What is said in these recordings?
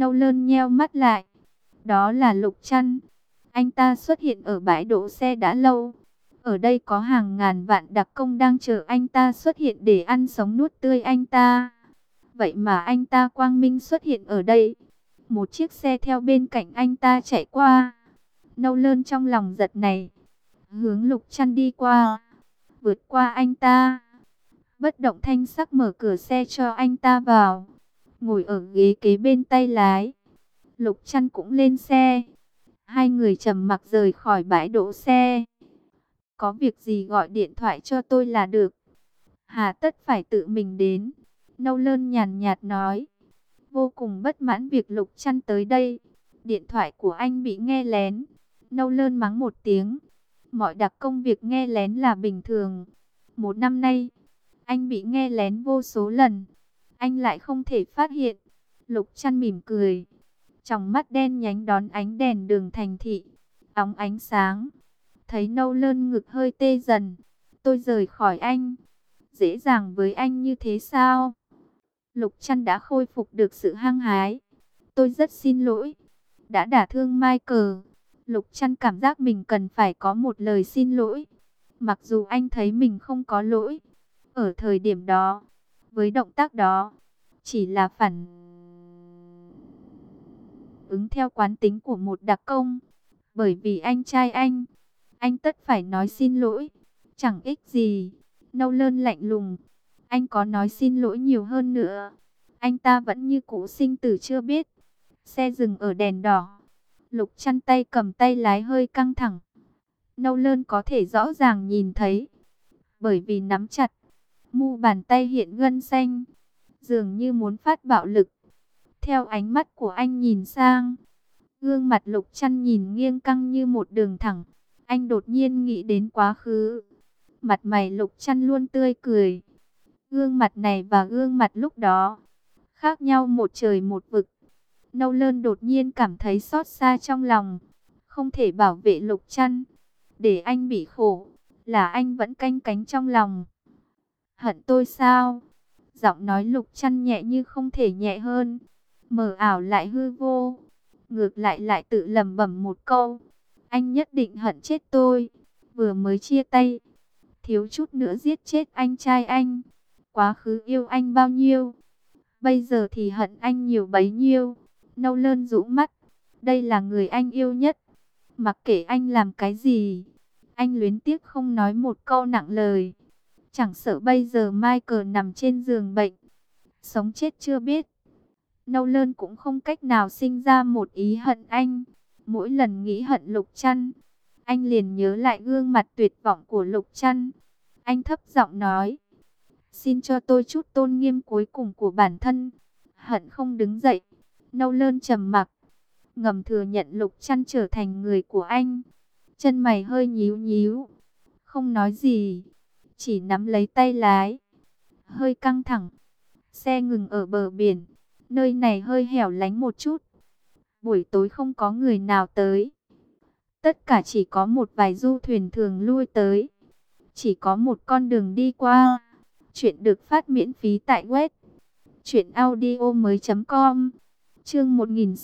Nâu Lơn nheo mắt lại. Đó là Lục Trăn. Anh ta xuất hiện ở bãi đỗ xe đã lâu. Ở đây có hàng ngàn vạn đặc công đang chờ anh ta xuất hiện để ăn sống nuốt tươi anh ta. Vậy mà anh ta quang minh xuất hiện ở đây. Một chiếc xe theo bên cạnh anh ta chạy qua. Nâu Lơn trong lòng giật này, hướng Lục Trăn đi qua, vượt qua anh ta. Bất động thanh sắc mở cửa xe cho anh ta vào, ngồi ở ghế kế bên tay lái. Lục Trăn cũng lên xe. Hai người trầm mặc rời khỏi bãi đỗ xe. Có việc gì gọi điện thoại cho tôi là được. Hà tất phải tự mình đến. Nâu Lơn nhàn nhạt nói. Vô cùng bất mãn việc Lục Trăn tới đây. Điện thoại của anh bị nghe lén. Nâu Lơn mắng một tiếng. Mọi đặc công việc nghe lén là bình thường. Một năm nay, anh bị nghe lén vô số lần. Anh lại không thể phát hiện. Lục Trăn mỉm cười. Tròng mắt đen nhánh đón ánh đèn đường thành thị, óng ánh sáng. Thấy Nâu Lơn ngực hơi tê dần. Tôi rời khỏi anh. Dễ dàng với anh như thế sao? Lục Trăn đã khôi phục được sự hăng hái. Tôi rất xin lỗi. Đã đả thương Michael. Lục Trăn cảm giác mình cần phải có một lời xin lỗi. Mặc dù anh thấy mình không có lỗi. Ở thời điểm đó, với động tác đó, chỉ là phản ứng theo quán tính của một đặc công. Bởi vì anh trai anh tất phải nói xin lỗi. Chẳng ích gì. Nâu Lơn lạnh lùng. Anh có nói xin lỗi nhiều hơn nữa, anh ta vẫn như cũ sinh tử chưa biết. Xe dừng ở đèn đỏ. Lục Trăn tay cầm tay lái hơi căng thẳng. Nâu Lơn có thể rõ ràng nhìn thấy. Bởi vì nắm chặt, mu bàn tay hiện gân xanh, dường như muốn phát bạo lực. Theo ánh mắt của anh nhìn sang, gương mặt Lục Trăn nhìn nghiêng căng như một đường thẳng. Anh đột nhiên nghĩ đến quá khứ. Mặt mày Lục Trăn luôn tươi cười. Gương mặt này và gương mặt lúc đó khác nhau một trời một vực. Nâu Lơn đột nhiên cảm thấy xót xa trong lòng. Không thể bảo vệ Lục Trăn, để anh bị khổ, là anh vẫn canh cánh trong lòng. Hận tôi sao? Giọng nói Lục Trăn nhẹ như không thể nhẹ hơn, mờ ảo lại hư vô. Ngược lại lại tự lẩm bẩm một câu. Anh nhất định hận chết tôi. Vừa mới chia tay, thiếu chút nữa giết chết anh trai anh. Quá khứ yêu anh bao nhiêu, bây giờ thì hận anh nhiều bấy nhiêu. Nâu Lơn rũ mắt. Đây là người anh yêu nhất. Mặc kệ anh làm cái gì, anh luyến tiếc không nói một câu nặng lời. Chẳng sợ bây giờ Michael nằm trên giường bệnh, sống chết chưa biết, Nâu Lơn cũng không cách nào sinh ra một ý hận anh. Mỗi lần nghĩ hận Lục Trăn, anh liền nhớ lại gương mặt tuyệt vọng của Lục Trăn. Anh thấp giọng nói. Xin cho tôi chút tôn nghiêm cuối cùng của bản thân. Hận không đứng dậy. Nâu Lơn trầm mặc, ngầm thừa nhận Lục Trăn trở thành người của anh. Chân mày hơi nhíu nhíu, không nói gì, chỉ nắm lấy tay lái. Hơi căng thẳng. Xe ngừng ở bờ biển. Nơi này hơi hẻo lánh một chút. Buổi tối không có người nào tới. Tất cả chỉ có một vài du thuyền thường lui tới. Chỉ có một con đường đi qua. Chuyện được phát miễn phí tại web truyệnaudiomoi.com. Chương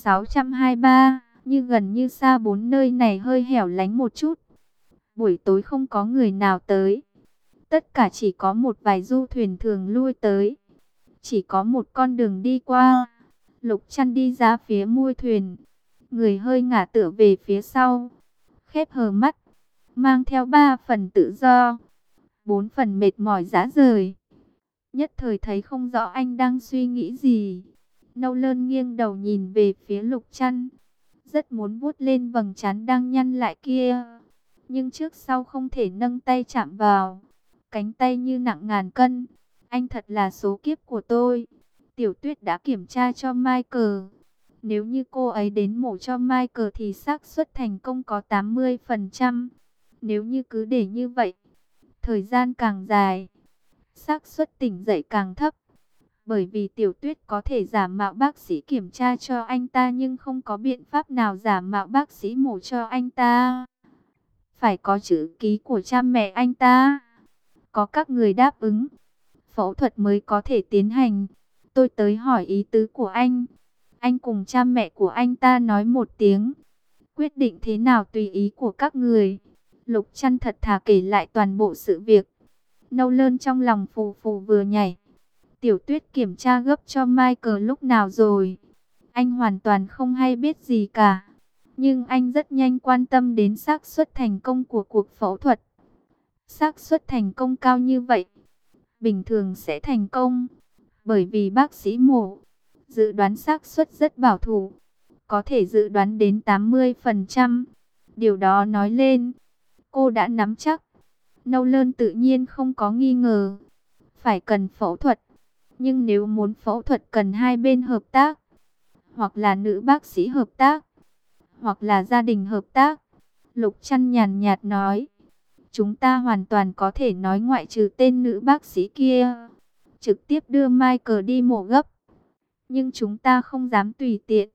1623. Như gần như xa, bốn nơi này hơi hẻo lánh một chút. Buổi tối không có người nào tới. Tất cả chỉ có một vài du thuyền thường lui tới. Chỉ có một con đường đi qua. Lục Trăn đi ra phía mui thuyền, người hơi ngả tựa về phía sau, khép hờ mắt, mang theo 3 phần tự do, 4 phần mệt mỏi rã rời. Nhất thời thấy không rõ anh đang suy nghĩ gì. Nâu Lơn nghiêng đầu nhìn về phía Lục Trăn, rất muốn vuốt lên vầng trán đang nhăn lại kia, nhưng trước sau không thể nâng tay chạm vào. Cánh tay như nặng ngàn cân. Anh thật là số kiếp của tôi. Tiểu Tuyết đã kiểm tra cho Michael. Nếu như cô ấy đến mổ cho Michael thì xác suất thành công có 80%. Nếu như cứ để như vậy, thời gian càng dài, xác suất tỉnh dậy càng thấp. Bởi vì Tiểu Tuyết có thể giả mạo bác sĩ kiểm tra cho anh ta, nhưng không có biện pháp nào giả mạo bác sĩ mổ cho anh ta. Phải có chữ ký của cha mẹ anh ta, có các người đáp ứng, phẫu thuật mới có thể tiến hành. Tôi tới hỏi ý tứ của anh. Anh cùng cha mẹ của anh ta nói một tiếng. Quyết định thế nào tùy ý của các người. Lục Trăn thật thà kể lại toàn bộ sự việc. Nolan trong lòng phù phù vừa nhảy. Tiểu Tuyết kiểm tra gấp cho Michael lúc nào rồi. Anh hoàn toàn không hay biết gì cả. Nhưng anh rất nhanh quan tâm đến xác suất thành công của cuộc phẫu thuật. Xác suất thành công cao như vậy, bình thường sẽ thành công. Bởi vì bác sĩ mổ, dự đoán xác suất rất bảo thủ. Có thể dự đoán đến 80%. Điều đó nói lên, cô đã nắm chắc. Nolan tự nhiên không có nghi ngờ. Phải cần phẫu thuật. Nhưng nếu muốn phẫu thuật cần hai bên hợp tác. Hoặc là nữ bác sĩ hợp tác. Hoặc là gia đình hợp tác. Lục Trăn nhàn nhạt nói. Chúng ta hoàn toàn có thể nói ngoại trừ tên nữ bác sĩ kia. Trực tiếp đưa Michael đi mổ gấp. Nhưng chúng ta không dám tùy tiện.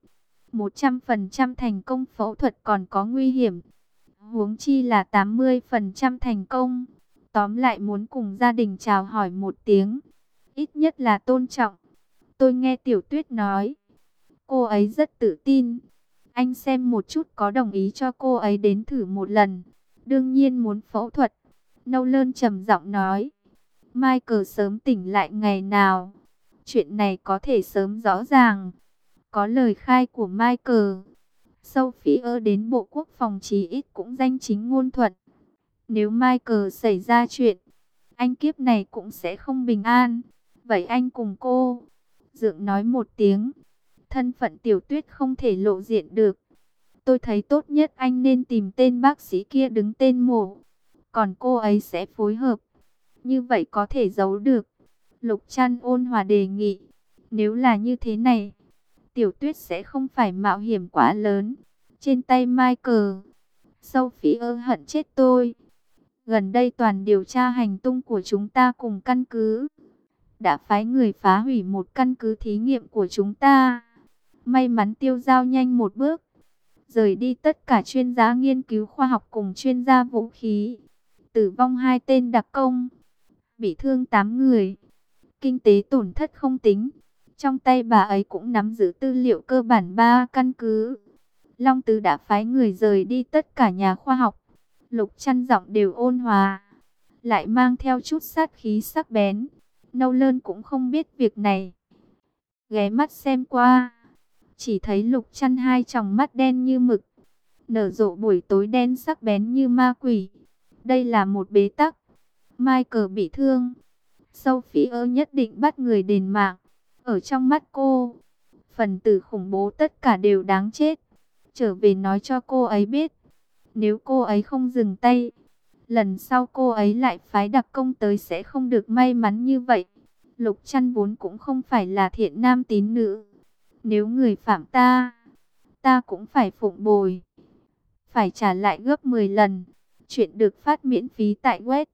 100% thành công phẫu thuật còn có nguy hiểm. Huống chi là 80% thành công. Tóm lại muốn cùng gia đình chào hỏi một tiếng. Ít nhất là tôn trọng. Tôi nghe Tiểu Tuyết nói. Cô ấy rất tự tin. Anh xem một chút có đồng ý cho cô ấy đến thử một lần. Đương nhiên muốn phẫu thuật. Nolan trầm giọng nói. Michael sớm tỉnh lại ngày nào? Chuyện này có thể sớm rõ ràng. Có lời khai của Michael. Sophie đến Bộ Quốc phòng chí ít cũng danh chính ngôn thuận. Nếu Michael xảy ra chuyện, anh kiếp này cũng sẽ không bình an. Vậy anh cùng cô. Dượng nói một tiếng. Thân phận Tiểu Tuyết không thể lộ diện được. Tôi thấy tốt nhất anh nên tìm tên bác sĩ kia đứng tên mổ. Còn cô ấy sẽ phối hợp. Như vậy có thể giấu được. Lục Trăn ôn hòa đề nghị. Nếu là như thế này, Tiểu Tuyết sẽ không phải mạo hiểm quá lớn. Trên tay Michael, Sophie hận chết tôi. Gần đây toàn điều tra hành tung của chúng ta cùng căn cứ. Đã phái người phá hủy một căn cứ thí nghiệm của chúng ta. May mắn Tiêu Giao nhanh một bước. Rời đi tất cả chuyên gia nghiên cứu khoa học cùng chuyên gia vũ khí. Tử vong 2 tên đặc công. Bị thương 8 người. Kinh tế tổn thất không tính. Trong tay bà ấy cũng nắm giữ tư liệu cơ bản 3 căn cứ. Long Tứ đã phái người rời đi tất cả nhà khoa học. Lục Trăn giọng đều ôn hòa. Lại mang theo chút sát khí sắc bén. Nolan cũng không biết việc này. Ghé mắt xem qua. Chỉ thấy Lục Trăn hai tròng mắt đen như mực. Nở rộ buổi tối đen sắc bén như ma quỷ. Đây là một bế tắc. Michael bị thương. Sophie nhất định bắt người đền mạng. Ở trong mắt cô, phần tử khủng bố tất cả đều đáng chết. Trở về nói cho cô ấy biết. Nếu cô ấy không dừng tay, lần sau cô ấy lại phái đặc công tới sẽ không được may mắn như vậy. Lục Trăn vốn cũng không phải là thiện nam tín nữ. Nếu người phạm ta, ta cũng phải phụng bồi. Phải trả lại gấp 10 lần. Chuyện được phát miễn phí tại web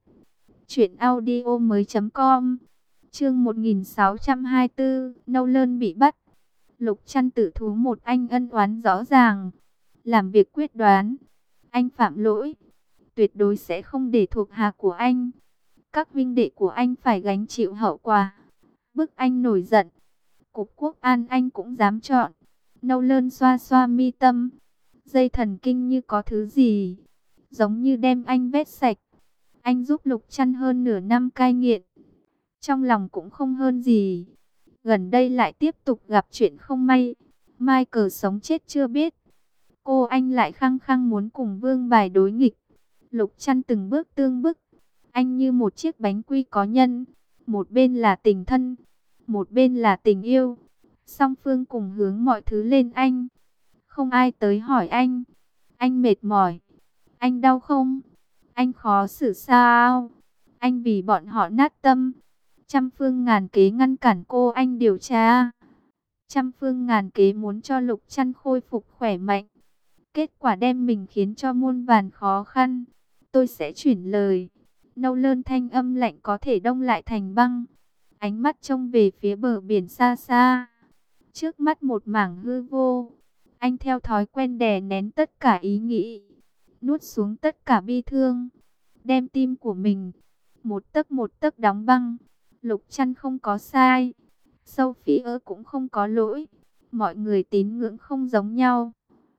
truyệnaudiomoi.com. Chương 1624, Nolan bị bắt. Lục Trăn tự thú một anh ân oán rõ ràng, làm việc quyết đoán. Anh phạm lỗi, tuyệt đối sẽ không để thuộc hạ của anh. Các huynh đệ của anh phải gánh chịu hậu quả. Bức anh nổi giận, Cục Quốc an anh cũng dám chọn. Nolan xoa xoa mi tâm, dây thần kinh như có thứ gì, giống như đem anh vét sạch. Anh giúp Lục Trăn hơn nửa năm cai nghiện, trong lòng cũng không hơn gì. Gần đây lại tiếp tục gặp chuyện không may. Michael sống chết chưa biết. Cô anh lại khăng khăng muốn cùng Vương Bài đối nghịch. Lục Trăn từng bước tương bức. Anh như một chiếc bánh quy có nhân. Một bên là tình thân, một bên là tình yêu. Song phương cùng hướng mọi thứ lên anh. Không ai tới hỏi anh. Anh mệt mỏi. Anh đau không? Anh khó xử sao? Anh vì bọn họ nát tâm. Trăm phương ngàn kế ngăn cản cô anh điều tra. Trăm phương ngàn kế muốn cho Lục Trăn khôi phục khỏe mạnh. Kết quả đem mình khiến cho muôn vàn khó khăn. Tôi sẽ chuyển lời. Nolan thanh âm lạnh có thể đông lại thành băng. Ánh mắt trông về phía bờ biển xa xa. Trước mắt một mảng hư vô. Anh theo thói quen đè nén tất cả ý nghĩ. Nuốt xuống tất cả bi thương. Đem tim của mình một tấc đóng băng. Lục Trăn không có sai. Sophie cũng không có lỗi. Mọi người tín ngưỡng không giống nhau,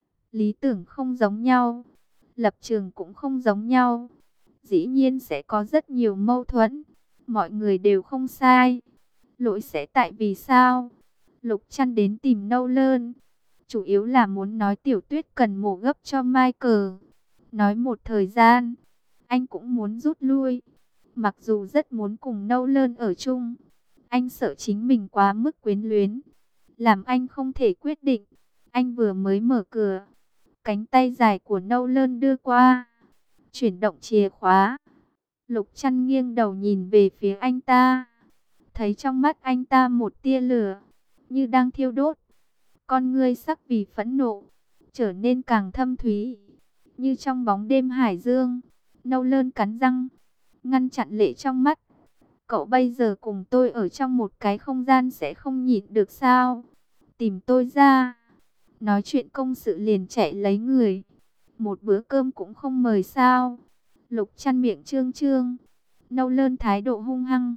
lý tưởng không giống nhau, lập trường cũng không giống nhau. Dĩ nhiên sẽ có rất nhiều mâu thuẫn. Mọi người đều không sai. Lỗi sẽ tại vì sao? Lục Trăn đến tìm Nâu Lơn, chủ yếu là muốn nói Tiểu Tuyết cần mổ gấp cho Michael. Nói một thời gian, anh cũng muốn rút lui. Mặc dù rất muốn cùng Nâu Lơn ở chung, anh sợ chính mình quá mức quyến luyến, làm anh không thể quyết định. Anh vừa mới mở cửa, cánh tay dài của Nâu Lơn đưa qua, chuyển động chìa khóa. Lục Trăn nghiêng đầu nhìn về phía anh ta, thấy trong mắt anh ta một tia lửa, như đang thiêu đốt. Con ngươi sắc vì phẫn nộ, trở nên càng thâm thúy, như trong bóng đêm hải dương. Nâu Lơn cắn răng, ngăn chặn lệ trong mắt. Cậu bây giờ cùng tôi ở trong một cái không gian sẽ không nhịn được sao? Tìm tôi ra. Nói chuyện công sự liền chạy lấy người. Một bữa cơm cũng không mời sao? Lục Trăn miệng trương trương. Nâu Lơn thái độ hung hăng.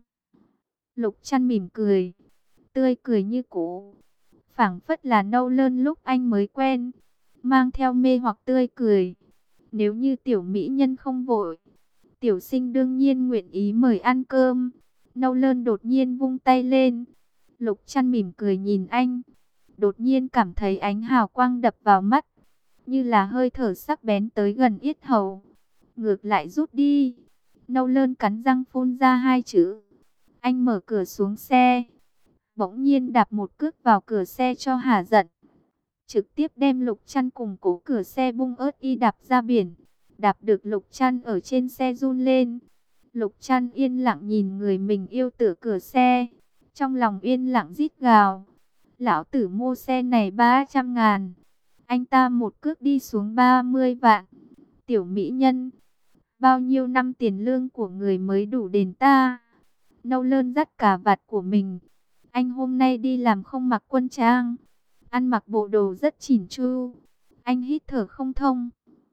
Lục Trăn mỉm cười, tươi cười như cũ, phảng phất là Nâu Lơn lúc anh mới quen, mang theo mê hoặc tươi cười. Nếu như tiểu mỹ nhân không vội, tiểu sinh đương nhiên nguyện ý mời ăn cơm. Nâu Lơn đột nhiên vung tay lên. Lục Trăn mỉm cười nhìn anh, đột nhiên cảm thấy ánh hào quang đập vào mắt, như là hơi thở sắc bén tới gần yết hầu. Ngược lại rút đi. Nâu Lơn cắn răng phun ra hai chữ. Anh mở cửa xuống xe, bỗng nhiên đạp một cước vào cửa xe cho hả giận, trực tiếp đem Lục Trăn cùng cố cửa xe bung ớt y đạp ra biển. Đạp được Lục Trăn ở trên xe run lên. Lục Trăn yên lặng nhìn người mình yêu tựa cửa xe, trong lòng yên lặng rít gào. Lão tử mua xe này 300.000, anh ta một cước đi xuống 30 vạn. Tiểu mỹ nhân, bao nhiêu năm tiền lương của người mới đủ đền ta? Nâu Lơn dắt cà vạt của mình. Anh hôm nay đi làm không mặc quân trang, ăn mặc bộ đồ rất chỉn chu. Anh hít thở không thông,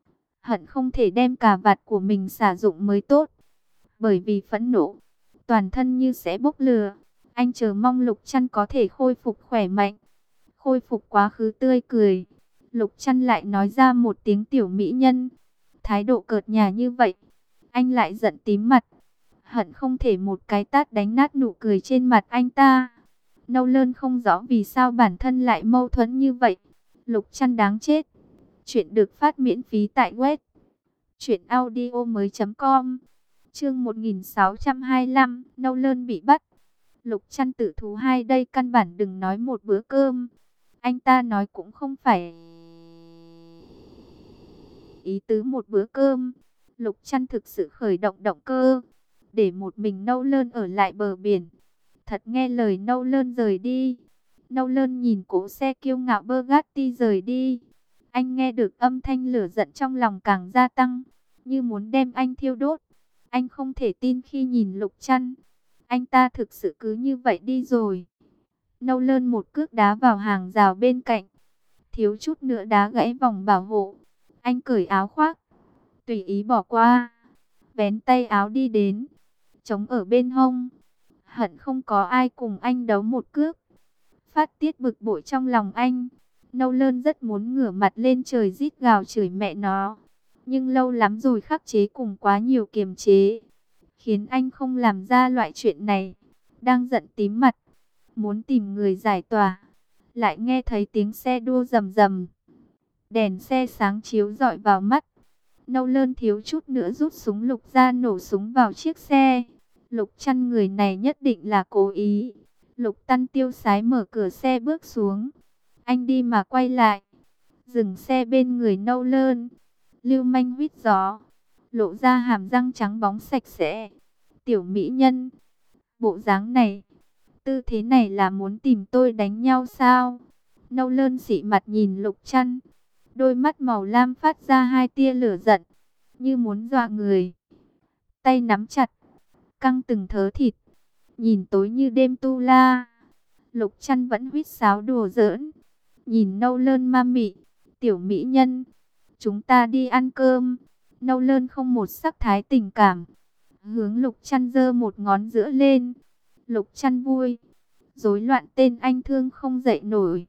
hận không thể đem cà vạt của mình xả dụng mới tốt. Bởi vì phẫn nộ, toàn thân như sẽ bốc lửa. Anh chờ mong Lục Trăn có thể khôi phục khỏe mạnh, khôi phục quá khứ tươi cười. Lục Trăn lại nói ra một tiếng tiểu mỹ nhân, thái độ cợt nhả như vậy, anh lại giận tím mặt, hận không thể một cái tát đánh nát nụ cười trên mặt anh ta. Nâu Lơn không rõ vì sao bản thân lại mâu thuẫn như vậy. Lục Trăn đáng chết. Chuyện được phát miễn phí tại web truyệnaudiomoi.com. Chương 1625, Nâu Lơn bị bắt. Lục Trăn tự thú hai đây căn bản đừng nói một bữa cơm. Anh ta nói cũng không phải ý tứ một bữa cơm. Lục Trăn thực sự khởi động động cơ, để một mình Nâu Lơn ở lại bờ biển. Thật nghe lời Nâu Lơn rời đi. Nâu Lơn nhìn cỗ xe kiêu ngạo Bugatti rời đi. Anh nghe được âm thanh lửa giận trong lòng càng gia tăng, như muốn đem anh thiêu đốt. Anh không thể tin khi nhìn Lục Trăn, anh ta thực sự cứ như vậy đi rồi. Nâu Lơn một cước đá vào hàng rào bên cạnh, thiếu chút nữa đá gãy vòng bảo hộ. Anh cởi áo khoác, tùy ý bỏ qua, vén tay áo đi đến, chống ở bên hông, hận không có ai cùng anh đấu một cước. Phát tiết bực bội trong lòng anh, Nâu Lơn rất muốn ngửa mặt lên trời rít gào chửi mẹ nó, nhưng lâu lắm rồi khắc chế cùng quá nhiều kiềm chế, khiến anh không làm ra loại chuyện này. Đang giận tím mặt, muốn tìm người giải tỏa, lại nghe thấy tiếng xe đua rầm rầm, đèn xe sáng chiếu rọi vào mắt. Nâu Lơn thiếu chút nữa rút súng lục ra nổ súng vào chiếc xe. Lục Trăn người này nhất định là cố ý. Lục Tăn tiêu sái mở cửa xe bước xuống. Anh đi mà quay lại, dừng xe bên người Nâu Lơn, lưu manh huýt gió, lộ ra hàm răng trắng bóng sạch sẽ. Tiểu mỹ nhân, bộ dáng này, tư thế này là muốn tìm tôi đánh nhau sao? Nâu Lơn xị mặt nhìn Lục Trăn, đôi mắt màu lam phát ra hai tia lửa giận, như muốn dọa người. Tay nắm chặt, căng từng thớ thịt, nhìn tối như đêm tu la. Lục Trăn vẫn huýt sáo đùa giỡn, nhìn Nâu Lơn ma mị. Tiểu mỹ nhân, chúng ta đi ăn cơm. Nâu Lơn không một sắc thái tình cảm, hướng Lục Trăn giơ một ngón giữa lên. Lục Trăn vui, rối loạn tên anh thương không dậy nổi.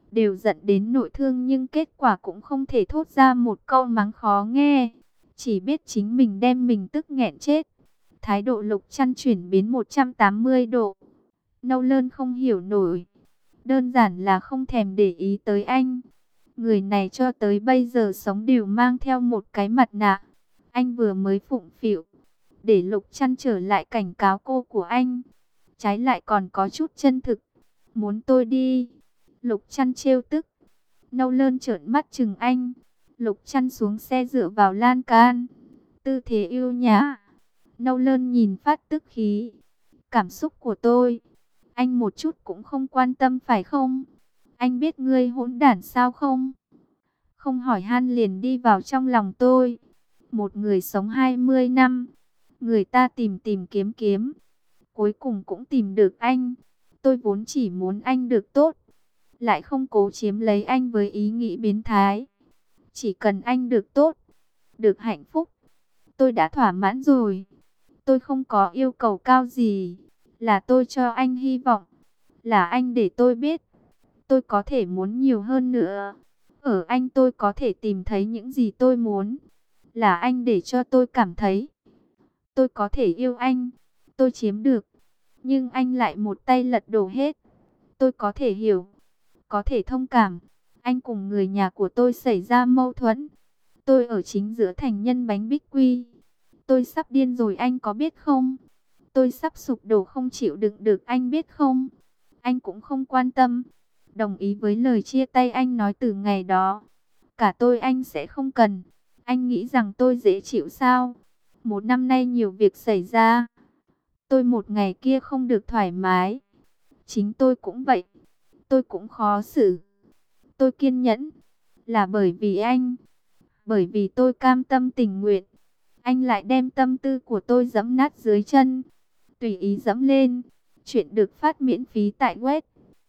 đều giận đến nội thương, nhưng kết quả cũng không thể thốt ra một câu mắng khó nghe, chỉ biết chính mình đem mình tức nghẹn chết. Thái độ Lục Trăn chuyển biến 180 độ. Nâu Lơn không hiểu nổi, đơn giản là không thèm để ý tới anh. Người này cho tới bây giờ sống đều mang theo một cái mặt nạ. Anh vừa mới phụng phịu, để Lục Trăn trở lại cảnh cáo cô của anh, trái lại còn có chút chân thực. Muốn tôi đi? Lục Trăn trêu tức. Nâu Lơn trợn mắt chừng anh. Lục Trăn xuống xe dựa vào lan can, tư thế yêu nhã. Nâu Lơn nhìn phát tức khí. Cảm xúc của tôi, anh một chút cũng không quan tâm phải không? Anh biết ngươi hỗn đản sao không? Không hỏi han liền đi vào trong lòng tôi. Một người sống 20 năm, người ta tìm tìm kiếm kiếm, cuối cùng cũng tìm được anh. Tôi vốn chỉ muốn anh được tốt, lại không cố chiếm lấy anh với ý nghĩ biến thái. Chỉ cần anh được tốt, được hạnh phúc, tôi đã thỏa mãn rồi. Tôi không có yêu cầu cao gì, là tôi cho anh hy vọng, là anh để tôi biết tôi có thể muốn nhiều hơn nữa. Ở anh tôi có thể tìm thấy những gì tôi muốn, là anh để cho tôi cảm thấy tôi có thể yêu anh. Tôi chiếm được, nhưng anh lại một tay lật đổ hết. Tôi có thể hiểu, có thể thông cảm. Anh cùng người nhà của tôi xảy ra mâu thuẫn. Tôi ở chính giữa thành nhân bánh bích quy. Tôi sắp điên rồi, anh có biết không? Tôi sắp sụp đổ không chịu đựng được, anh biết không? Anh cũng không quan tâm, đồng ý với lời chia tay anh nói từ ngày đó. Cả tôi anh sẽ không cần. Anh nghĩ rằng tôi dễ chịu sao? Một năm nay nhiều việc xảy ra, tôi một ngày kia không được thoải mái. Chính tôi cũng vậy. Tôi cũng khó xử. Tôi kiên nhẫn, là bởi vì anh. Bởi vì tôi cam tâm tình nguyện. Anh lại đem tâm tư của tôi giẫm nát dưới chân, tùy ý giẫm lên. Chuyện được phát miễn phí tại web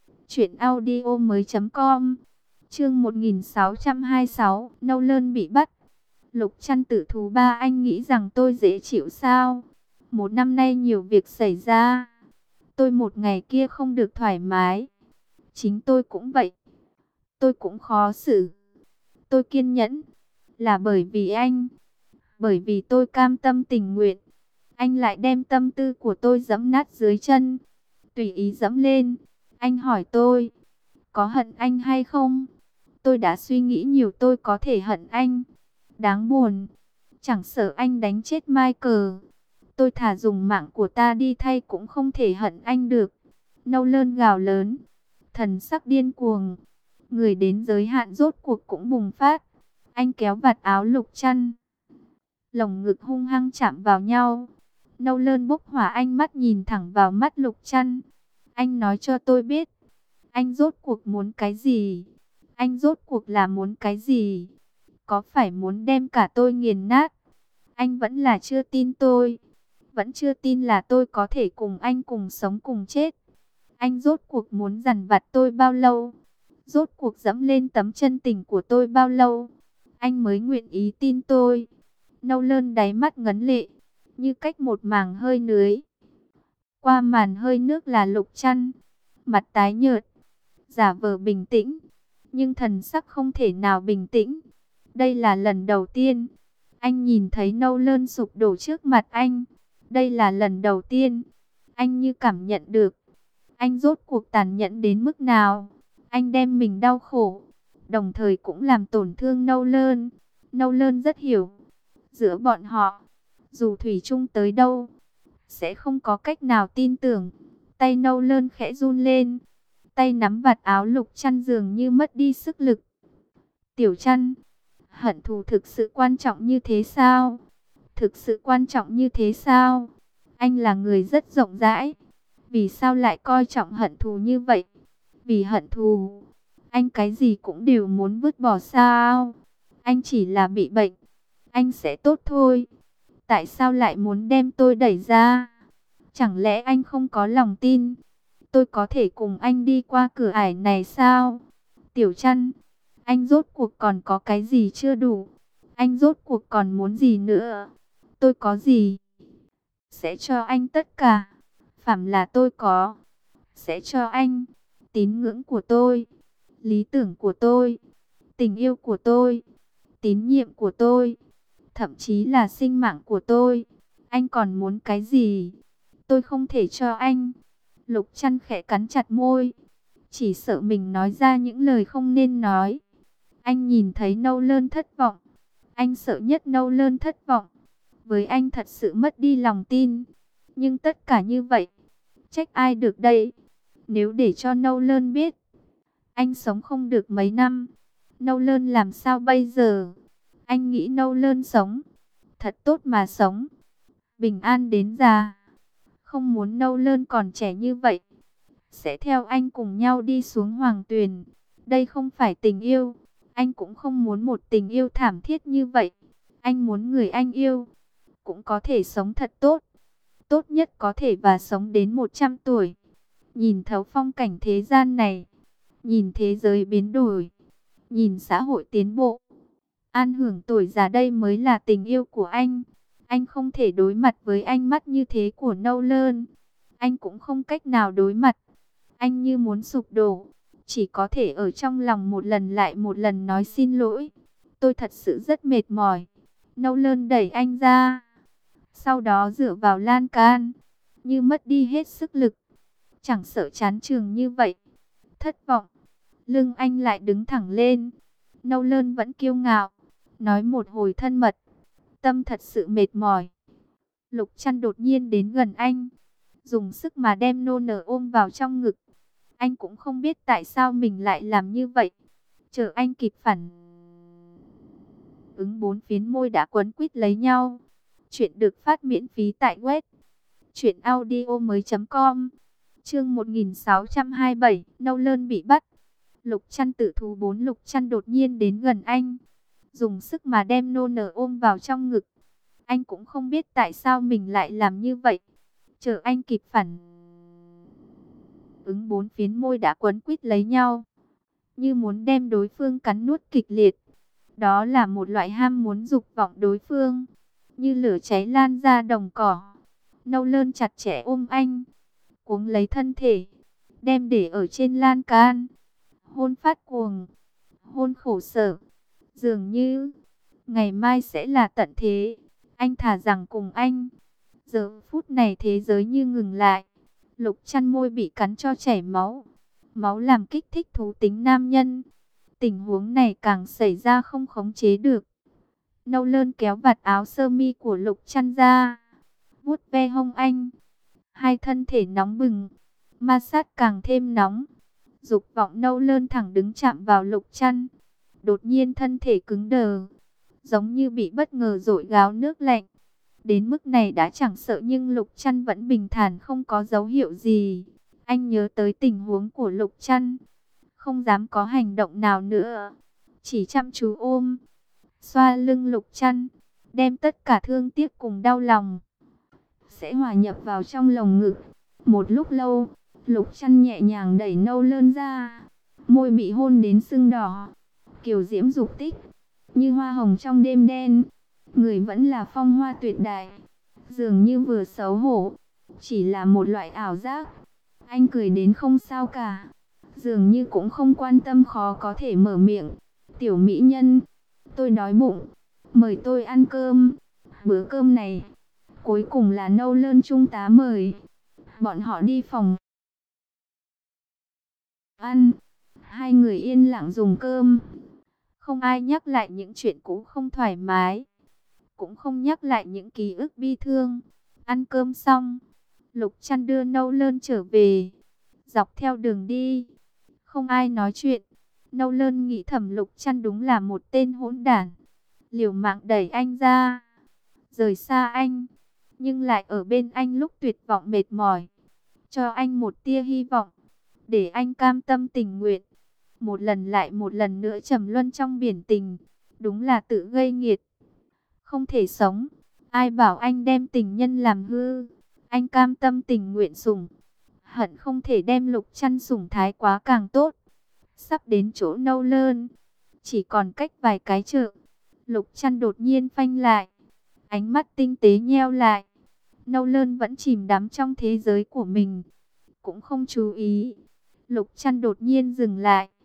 truyệnaudiomoi.com. Chương 1626, Nâu Lơn bị bắt. Lục Trăn tự thú ba, anh nghĩ rằng tôi dễ chịu sao? Một năm nay nhiều việc xảy ra, tôi một ngày kia không được thoải mái. Chính tôi cũng vậy. Tôi cũng khó xử. Tôi kiên nhẫn, là bởi vì anh. Bởi vì tôi cam tâm tình nguyện. Anh lại đem tâm tư của tôi giẫm nát dưới chân, tùy ý giẫm lên. Anh hỏi tôi, có hận anh hay không? Tôi đã suy nghĩ nhiều, tôi có thể hận anh. Đáng buồn, chẳng sợ anh đánh chết Michael, tôi thà dùng mạng của ta đi thay cũng không thể hận anh được. Nâu Lơn gào lớn, thần sắc điên cuồng. Người đến giới hạn rốt cuộc cũng bùng phát. Anh kéo vạt áo Lục Trăn, lồng ngực hung hăng chạm vào nhau. Nâu Lơn bốc hỏa, ánh mắt nhìn thẳng vào mắt Lục Trăn. Anh nói cho tôi biết, anh rốt cuộc muốn cái gì? Anh rốt cuộc là muốn cái gì? Có phải muốn đem cả tôi nghiền nát? Anh vẫn là chưa tin tôi. Vẫn chưa tin là tôi có thể cùng anh cùng sống cùng chết. Anh rốt cuộc muốn dằn vặt tôi bao lâu? Rốt cuộc dẫm lên tấm chân tình của tôi bao lâu? Anh mới nguyện ý tin tôi. Nâu Lơn đáy mắt ngấn lệ, như cách một màng hơi nưới. Qua màn hơi nước là Lục Trăn, mặt tái nhợt, giả vờ bình tĩnh, nhưng thần sắc không thể nào bình tĩnh. Đây là lần đầu tiên anh nhìn thấy Nâu Lơn sụp đổ trước mặt anh. Đây là lần đầu tiên anh như cảm nhận được anh rốt cuộc tàn nhẫn đến mức nào. Anh đem mình đau khổ, đồng thời cũng làm tổn thương Nâu Lơn. Nâu Lơn rất hiểu, giữa bọn họ, dù thủy chung tới đâu, sẽ không có cách nào tin tưởng. Tay Nâu Lơn khẽ run lên, tay nắm vạt áo Lục Trăn dường như mất đi sức lực. Tiểu Trăn, hận thù thực sự quan trọng như thế sao? Thực sự quan trọng như thế sao? Anh là người rất rộng rãi, vì sao lại coi trọng hận thù như vậy? Vì hận thù, anh cái gì cũng đều muốn vứt bỏ sao? Anh chỉ là bị bệnh, anh sẽ tốt thôi. Tại sao lại muốn đem tôi đẩy ra? Chẳng lẽ anh không có lòng tin tôi có thể cùng anh đi qua cửa ải này sao? Tiểu Trăn, anh rốt cuộc còn có cái gì chưa đủ? Anh rốt cuộc còn muốn gì nữa? Tôi có gì? Sẽ cho anh tất cả. Phàm là tôi có, sẽ cho anh. Tín ngưỡng của tôi, lý tưởng của tôi, tình yêu của tôi, tín nhiệm của tôi, thậm chí là sinh mạng của tôi. Anh còn muốn cái gì? Tôi không thể cho anh. Lục Trăn khẽ cắn chặt môi, chỉ sợ mình nói ra những lời không nên nói. Anh nhìn thấy Nâu Lơn thất vọng. Anh sợ nhất Nâu Lơn thất vọng. Với anh thật sự mất đi lòng tin. Nhưng tất cả như vậy, trách ai được đây? Nếu để cho Nâu Lơn biết, anh sống không được mấy năm, Nâu Lơn làm sao bây giờ? Anh nghĩ Nâu Lơn sống thật tốt mà sống, bình an đến già. Không muốn Nâu Lơn còn trẻ như vậy, sẽ theo anh cùng nhau đi xuống Hoàng Tuyền. Đây không phải tình yêu. Anh cũng không muốn một tình yêu thảm thiết như vậy. Anh muốn người anh yêu cũng có thể sống thật tốt, tốt nhất có thể và sống đến 100 tuổi. Nhìn thấu phong cảnh thế gian này, nhìn thế giới biến đổi, nhìn xã hội tiến bộ, an hưởng tuổi già, đây mới là tình yêu của anh. Anh không thể đối mặt với ánh mắt như thế của Nâu Lơn. Anh cũng không cách nào đối mặt. Anh như muốn sụp đổ, chỉ có thể ở trong lòng một lần lại một lần nói xin lỗi. Tôi thật sự rất mệt mỏi. Nâu Lơn đẩy anh ra, sau đó dựa vào lan can, như mất đi hết sức lực. Chẳng sợ chán trường như vậy, thất vọng, lưng anh lại đứng thẳng lên. Nâu Lơn vẫn kiêu ngạo, nói một hồi thân mật, tâm thật sự mệt mỏi. Lục Trăn đột nhiên đến gần anh, dùng sức mà đem nô nở ôm vào trong ngực. Anh cũng không biết tại sao mình lại làm như vậy. Chờ anh kịp phản ứng, bốn phiến môi đã quấn quýt lấy nhau. Chuyện được phát miễn phí tại web truyệnaudiomoi.com. Chương 1627, Nâu Lơn bị bắt. Lục Trăn tự thú 4. Lục Trăn đột nhiên đến gần anh, dùng sức mà đem nô nở ôm vào trong ngực. Anh cũng không biết tại sao mình lại làm như vậy. Chờ anh kịp phản ứng, bốn phiến môi đã quấn quýt lấy nhau, như muốn đem đối phương cắn nuốt kịch liệt. Đó là một loại ham muốn dục vọng đối phương, như lửa cháy lan ra đồng cỏ. Nâu Lơn chặt chẽ ôm anh, cuống lấy thân thể, đem để ở trên lan can. Hôn phát cuồng, hôn khổ sở, dường như ngày mai sẽ là tận thế. Anh thà rằng cùng anh. Giờ phút này thế giới như ngừng lại. Lục Trăn môi bị cắn cho chảy máu. Máu làm kích thích thú tính nam nhân. Tình huống này càng xảy ra không khống chế được. Nâu Lơn kéo vạt áo sơ mi của Lục Trăn ra, vuốt ve hông anh. Hai thân thể nóng bừng, ma sát càng thêm nóng. Dục vọng Nâu Lơn thẳng đứng chạm vào Lục Trăn. Đột nhiên thân thể cứng đờ, giống như bị bất ngờ dội gáo nước lạnh. Đến mức này đã chẳng sợ, nhưng Lục Trăn vẫn bình thản, không có dấu hiệu gì. Anh nhớ tới tình huống của Lục Trăn, không dám có hành động nào nữa, chỉ chăm chú ôm, xoa lưng Lục Trăn, đem tất cả thương tiếc cùng đau lòng sẽ hòa nhập vào trong lồng ngực. Một lúc lâu, Lục Trăn nhẹ nhàng đẩy Nâu Lơn ra, môi bị hôn đến sưng đỏ, kiều diễm dục tích, như hoa hồng trong đêm đen. Người vẫn là phong hoa tuyệt đại, dường như vừa xấu hổ, chỉ là một loại ảo giác. Anh cười đến không sao cả, dường như cũng không quan tâm khó có thể mở miệng. Tiểu mỹ nhân, tôi đói bụng, mời tôi ăn cơm. Bữa cơm này cuối cùng là Nâu Lơn trung tá mời. Bọn họ đi phòng ăn, hai người yên lặng dùng cơm. Không ai nhắc lại những chuyện cũ không thoải mái, cũng không nhắc lại những ký ức bi thương. Ăn cơm xong, Lục Trăn đưa Nâu Lơn trở về. Dọc theo đường đi, không ai nói chuyện. Nâu Lơn nghĩ thầm Lục Trăn đúng là một tên hỗn đản, liều mạng đẩy anh ra, rời xa anh, nhưng lại ở bên anh lúc tuyệt vọng mệt mỏi, cho anh một tia hy vọng, để anh cam tâm tình nguyện. Một lần lại một lần nữa trầm luân trong biển tình, đúng là tự gây nghiệt, không thể sống. Ai bảo anh đem tình nhân làm hư? Anh cam tâm tình nguyện sủng, hận không thể đem Lục Trăn sủng thái quá càng tốt. Sắp đến chỗ Nâu Lơn, chỉ còn cách vài cái chợ, Lục Trăn đột nhiên phanh lại, ánh mắt tinh tế nheo lại. Nâu Lơn vẫn chìm đắm trong thế giới của mình, cũng không chú ý. Lục Trăn đột nhiên dừng lại,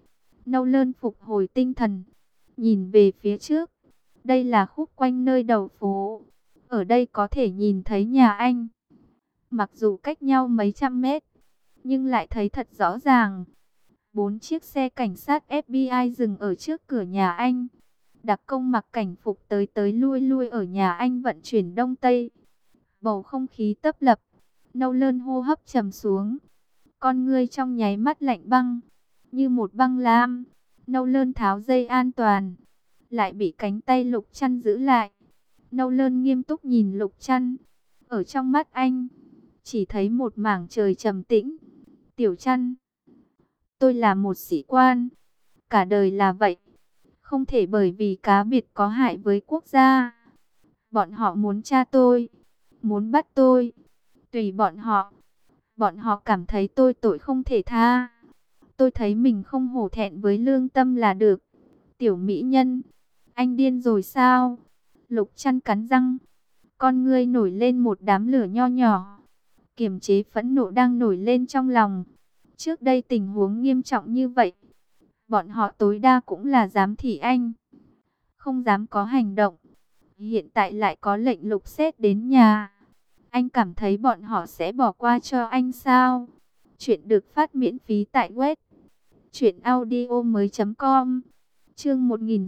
Nolan phục hồi tinh thần, nhìn về phía trước. Đây là khúc quanh nơi đầu phố. Ở đây có thể nhìn thấy nhà anh. Mặc dù cách nhau mấy trăm mét, nhưng lại thấy thật rõ ràng. 4 chiếc xe cảnh sát FBI dừng ở trước cửa nhà anh. Đặc công mặc cảnh phục tới tới lui lui ở nhà anh vận chuyển đông tây. Bầu không khí tấp lập. Nolan hô hấp trầm xuống. Con ngươi trong nháy mắt lạnh băng, như một băng lam. Nolan tháo dây an toàn, lại bị cánh tay Lục Trăn giữ lại. Nolan nghiêm túc nhìn Lục Trăn. Ở trong mắt anh, chỉ thấy một mảng trời trầm tĩnh. Tiểu Trăn, tôi là một sĩ quan, cả đời là vậy. Không thể bởi vì cá biệt có hại với quốc gia. Bọn họ muốn tra tôi, muốn bắt tôi, tùy bọn họ. Bọn họ cảm thấy tôi tội không thể tha. Tôi thấy mình không hổ thẹn với lương tâm là được. Tiểu mỹ nhân, anh điên rồi sao? Lục Trăn cắn răng, con ngươi nổi lên một đám lửa nho nhỏ. Kiềm chế phẫn nộ đang nổi lên trong lòng. Trước đây tình huống nghiêm trọng như vậy, bọn họ tối đa cũng là giám thị anh, không dám có hành động. Hiện tại lại có lệnh lục soát đến nhà. Anh cảm thấy bọn họ sẽ bỏ qua cho anh sao? Chuyện được phát miễn phí tại web truyệnaudiomoi.com. Chương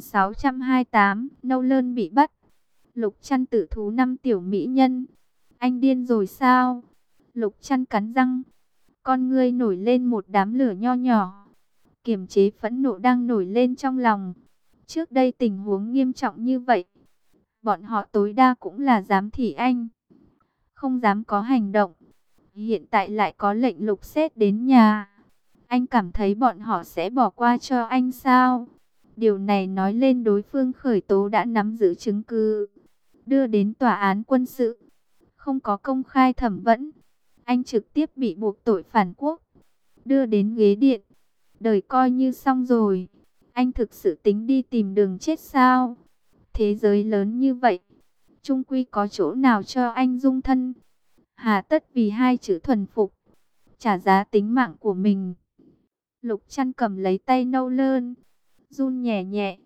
1628, Nolan bị bắt. Lục Trăn tử thú 5 tiểu mỹ nhân. Anh điên rồi sao? Lục Trăn cắn răng, con ngươi nổi lên một đám lửa nho nhỏ. Kiềm chế phẫn nộ đang nổi lên trong lòng. Trước đây tình huống nghiêm trọng như vậy, bọn họ tối đa cũng là giám thị anh, không dám có hành động. Hiện tại lại có lệnh lục soát đến nhà. Anh cảm thấy bọn họ sẽ bỏ qua cho anh sao? Điều này nói lên đối phương khởi tố đã nắm giữ chứng cứ, đưa đến tòa án quân sự, không có công khai thẩm vấn. Anh trực tiếp bị buộc tội phản quốc, đưa đến ghế điện. Đời coi như xong rồi. Anh thực sự tính đi tìm đường chết sao? Thế giới lớn như vậy, chung quy có chỗ nào cho anh dung thân? Hà tất vì 2 chữ thuần phục, trả giá tính mạng của mình. Lục Trăn cầm lấy tay Nolan, run nhẹ nhẹ.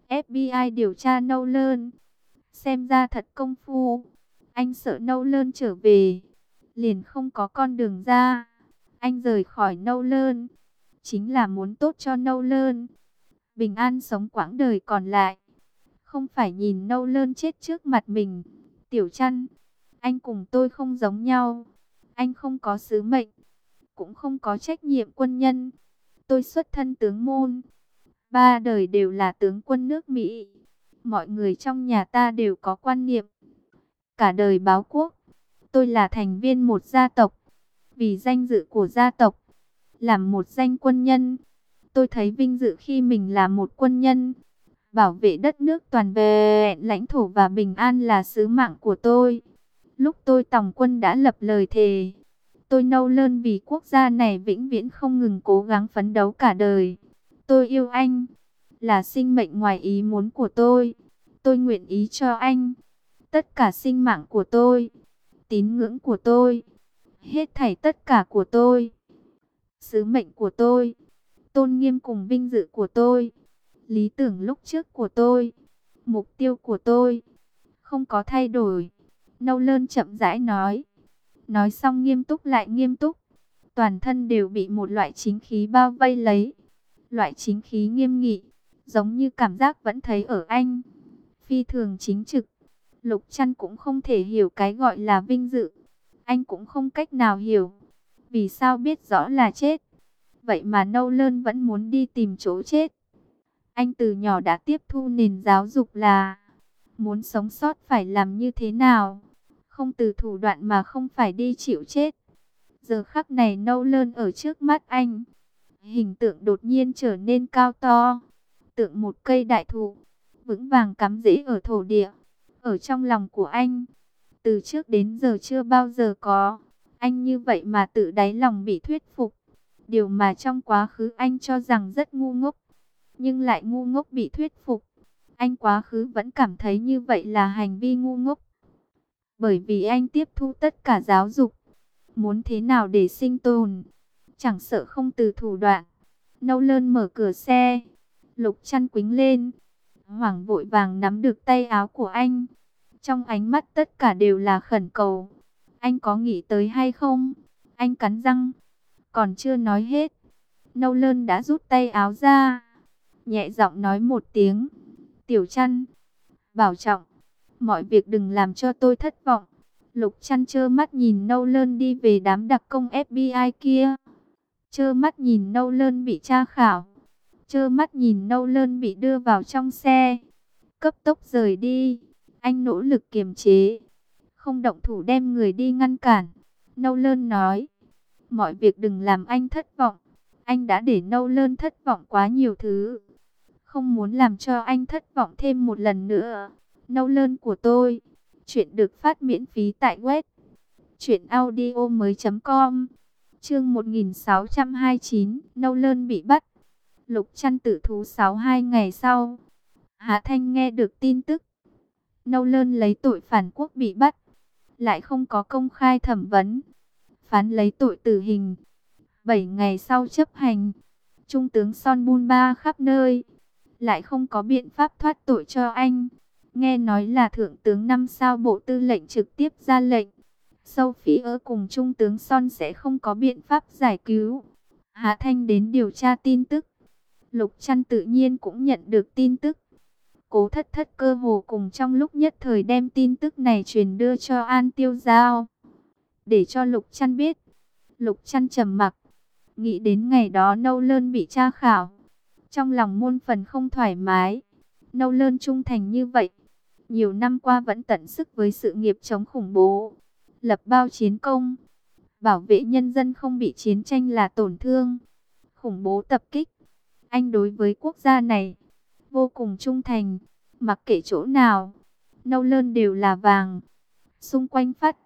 FBI điều tra Nolan, xem ra thật công phu. Anh sợ Nolan trở về, liền không có con đường ra. Anh rời khỏi Nolan, chính là muốn tốt cho Nolan bình an sống quãng đời còn lại, không phải nhìn Nolan chết trước mặt mình. Tiểu Trăn, anh cùng tôi không giống nhau. Anh không có sứ mệnh, cũng không có trách nhiệm quân nhân. Tôi xuất thân tướng môn, 3 đời đều là tướng quân nước Mỹ. Mọi người trong nhà ta đều có quan niệm cả đời báo quốc. Tôi là thành viên một gia tộc, vì danh dự của gia tộc, làm một danh quân nhân. Tôi thấy vinh dự khi mình là một quân nhân. Bảo vệ đất nước toàn vẹn lãnh thổ và bình an là sứ mạng của tôi. Lúc tôi tòng quân đã lập lời thề. Tôi Nolan vì quốc gia này vĩnh viễn không ngừng cố gắng phấn đấu cả đời. Tôi yêu anh, là sinh mệnh ngoài ý muốn của tôi. Tôi nguyện ý cho anh tất cả sinh mạng của tôi, tín ngưỡng của tôi, hết thảy tất cả của tôi. Sứ mệnh của tôi, tôn nghiêm cùng vinh dự của tôi, lý tưởng lúc trước của tôi, mục tiêu của tôi, không có thay đổi. Nolan chậm rãi nói. Nói xong nghiêm túc lại nghiêm túc. Toàn thân đều bị một loại chính khí bao vây lấy. Loại chính khí nghiêm nghị, giống như cảm giác vẫn thấy ở anh. Phi thường chính trực. Lục Trăn cũng không thể hiểu cái gọi là vinh dự. Anh cũng không cách nào hiểu. Vì sao biết rõ là chết, vậy mà Nolan vẫn muốn đi tìm chỗ chết. Anh từ nhỏ đã tiếp thu nền giáo dục là muốn sống sót phải làm như thế nào, không từ thủ đoạn mà không phải đi chịu chết. Giờ khắc này Nolan ở trước mắt anh, hình tượng đột nhiên trở nên cao to, tượng một cây đại thụ, vững vàng cắm rễ ở thổ địa, ở trong lòng của anh. Từ trước đến giờ chưa bao giờ có anh như vậy mà tự đáy lòng bị thuyết phục. Điều mà trong quá khứ anh cho rằng rất ngu ngốc, nhưng lại ngu ngốc bị thuyết phục. Anh quá khứ vẫn cảm thấy như vậy là hành vi ngu ngốc. Bởi vì anh tiếp thu tất cả giáo dục, muốn thế nào để sinh tồn, chẳng sợ không từ thủ đoạn. Nolan mở cửa xe. Lục Trăn quĩnh lên, hoảng vội vàng nắm được tay áo của anh. Trong ánh mắt tất cả đều là khẩn cầu. Anh có nghĩ tới hay không? Anh cắn răng. Còn chưa nói hết, Nolan đã rút tay áo ra, nhẹ giọng nói một tiếng. Tiểu Trăn, bảo trọng. Mọi việc đừng làm cho tôi thất vọng. Lục Trăn trơ mắt nhìn Nolan đi về đám đặc công FBI kia. Trơ mắt nhìn Nolan bị tra khảo. Trơ mắt nhìn Nolan bị đưa vào trong xe. Cấp tốc rời đi. Anh nỗ lực kiềm chế, không động thủ đem người đi ngăn cản. Nolan nói, mọi việc đừng làm anh thất vọng. Anh đã để Nolan thất vọng quá nhiều thứ. Không muốn làm cho anh thất vọng thêm một lần nữa. Nolan của tôi. Chuyện được phát miễn phí tại web truyệnaudiomoi.com. Chương 1629, Nolan bị bắt. Lục Trăn tự thú 62 ngày sau, Hạ Thanh nghe được tin tức Nolan lấy tội phản quốc bị bắt, lại không có công khai thẩm vấn, phán lấy tội tử hình. 7 ngày sau chấp hành, Trung tướng Son bun ba khắp nơi, lại không có biện pháp thoát tội cho anh. Nghe nói là Thượng tướng 5 sao Bộ Tư lệnh trực tiếp ra lệnh, Sophie cùng Trung tướng Son sẽ không có biện pháp giải cứu. Hạ Thanh đến điều tra tin tức. Lục Trăn tự nhiên cũng nhận được tin tức. Cố Thất Thất cơ hồ cùng trong lúc nhất thời đem tin tức này truyền đưa cho An Tiêu Giao, để cho Lục Trăn biết. Lục Trăn trầm mặc, nghĩ đến ngày đó Nolan bị tra khảo, trong lòng muôn phần không thoải mái. Nolan trung thành như vậy, nhiều năm qua vẫn tận sức với sự nghiệp chống khủng bố, lập bao chiến công, bảo vệ nhân dân không bị chiến tranh là tổn thương, khủng bố tập kích. Anh đối với quốc gia này vô cùng trung thành, mặc kệ chỗ nào, Nolan đều là vàng. Xung quanh phát